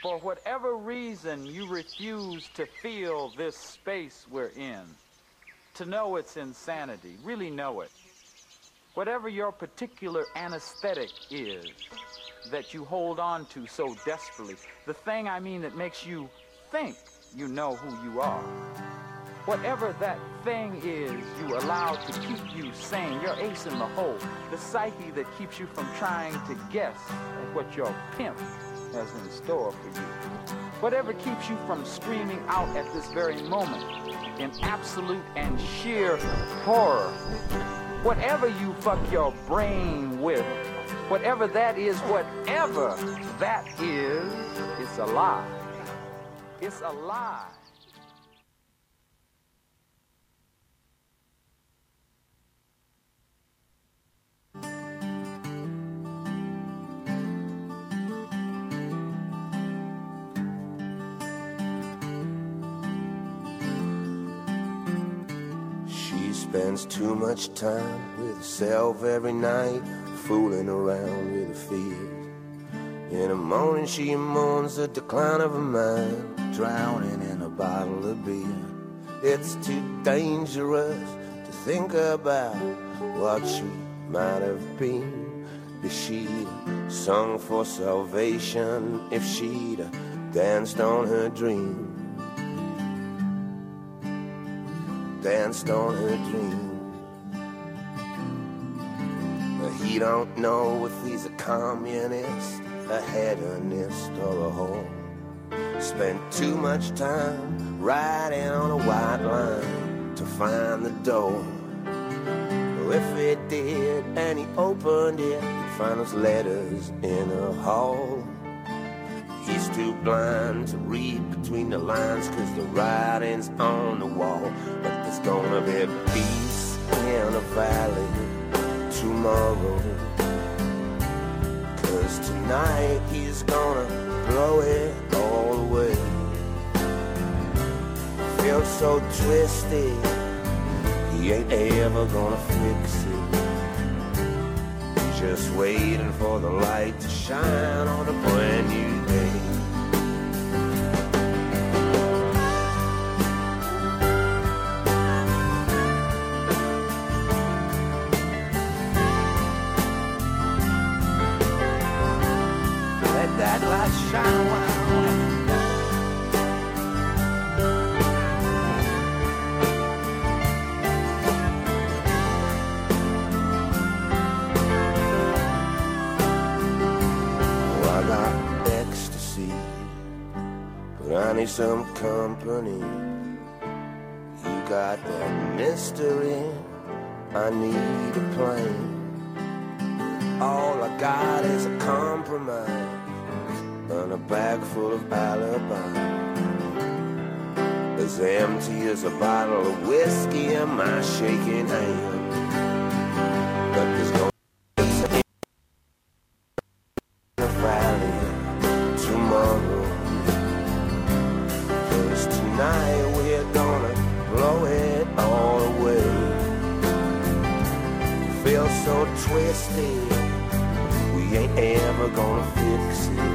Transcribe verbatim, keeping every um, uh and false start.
For whatever reason you refuse to feel this space we're in, to know it's insanity, really know it. Whatever your particular anesthetic is that you hold on to so desperately, the thing I mean that makes you think you know who you are. Whatever that thing is you allow to keep you sane, your ace in the hole, the psyche that keeps you from trying to guess at what your pimp has in store for you. Whatever keeps you from screaming out at this very moment in absolute and sheer horror. Whatever you fuck your brain with, whatever that is, whatever that is, it's a lie. It's a lie. Spends too much time with herself every night, fooling around with her fears. In the morning she mourns the decline of her mind, drowning in a bottle of beer. It's too dangerous to think about what she might have been if she'd sung for salvation, if she'd danced on her dream. Danced on her dream. He don't know if he's a communist, a hedonist, or a whore. Spent too much time riding on a white line to find the door. If he did and he opened it, he'd find those letters in a hall. He's too blind to read between the lines, cause the writing's on the wall. But there's gonna be peace in the valley tomorrow, cause tonight he's gonna blow it all away. Feels so twisted, he ain't ever gonna fix it. He's just waiting for the light to shine on a brand new day. That light shine wild. Oh, I got ecstasy, but I need some company. You got that mystery, I need a plane. All I got is a compromise and a bag full of alibi, as empty as a bottle of whiskey in my shaking hand. But there's no in the valley tomorrow, cause tonight we're gonna blow it all away. Feel so twisted, we ain't ever gonna fix it.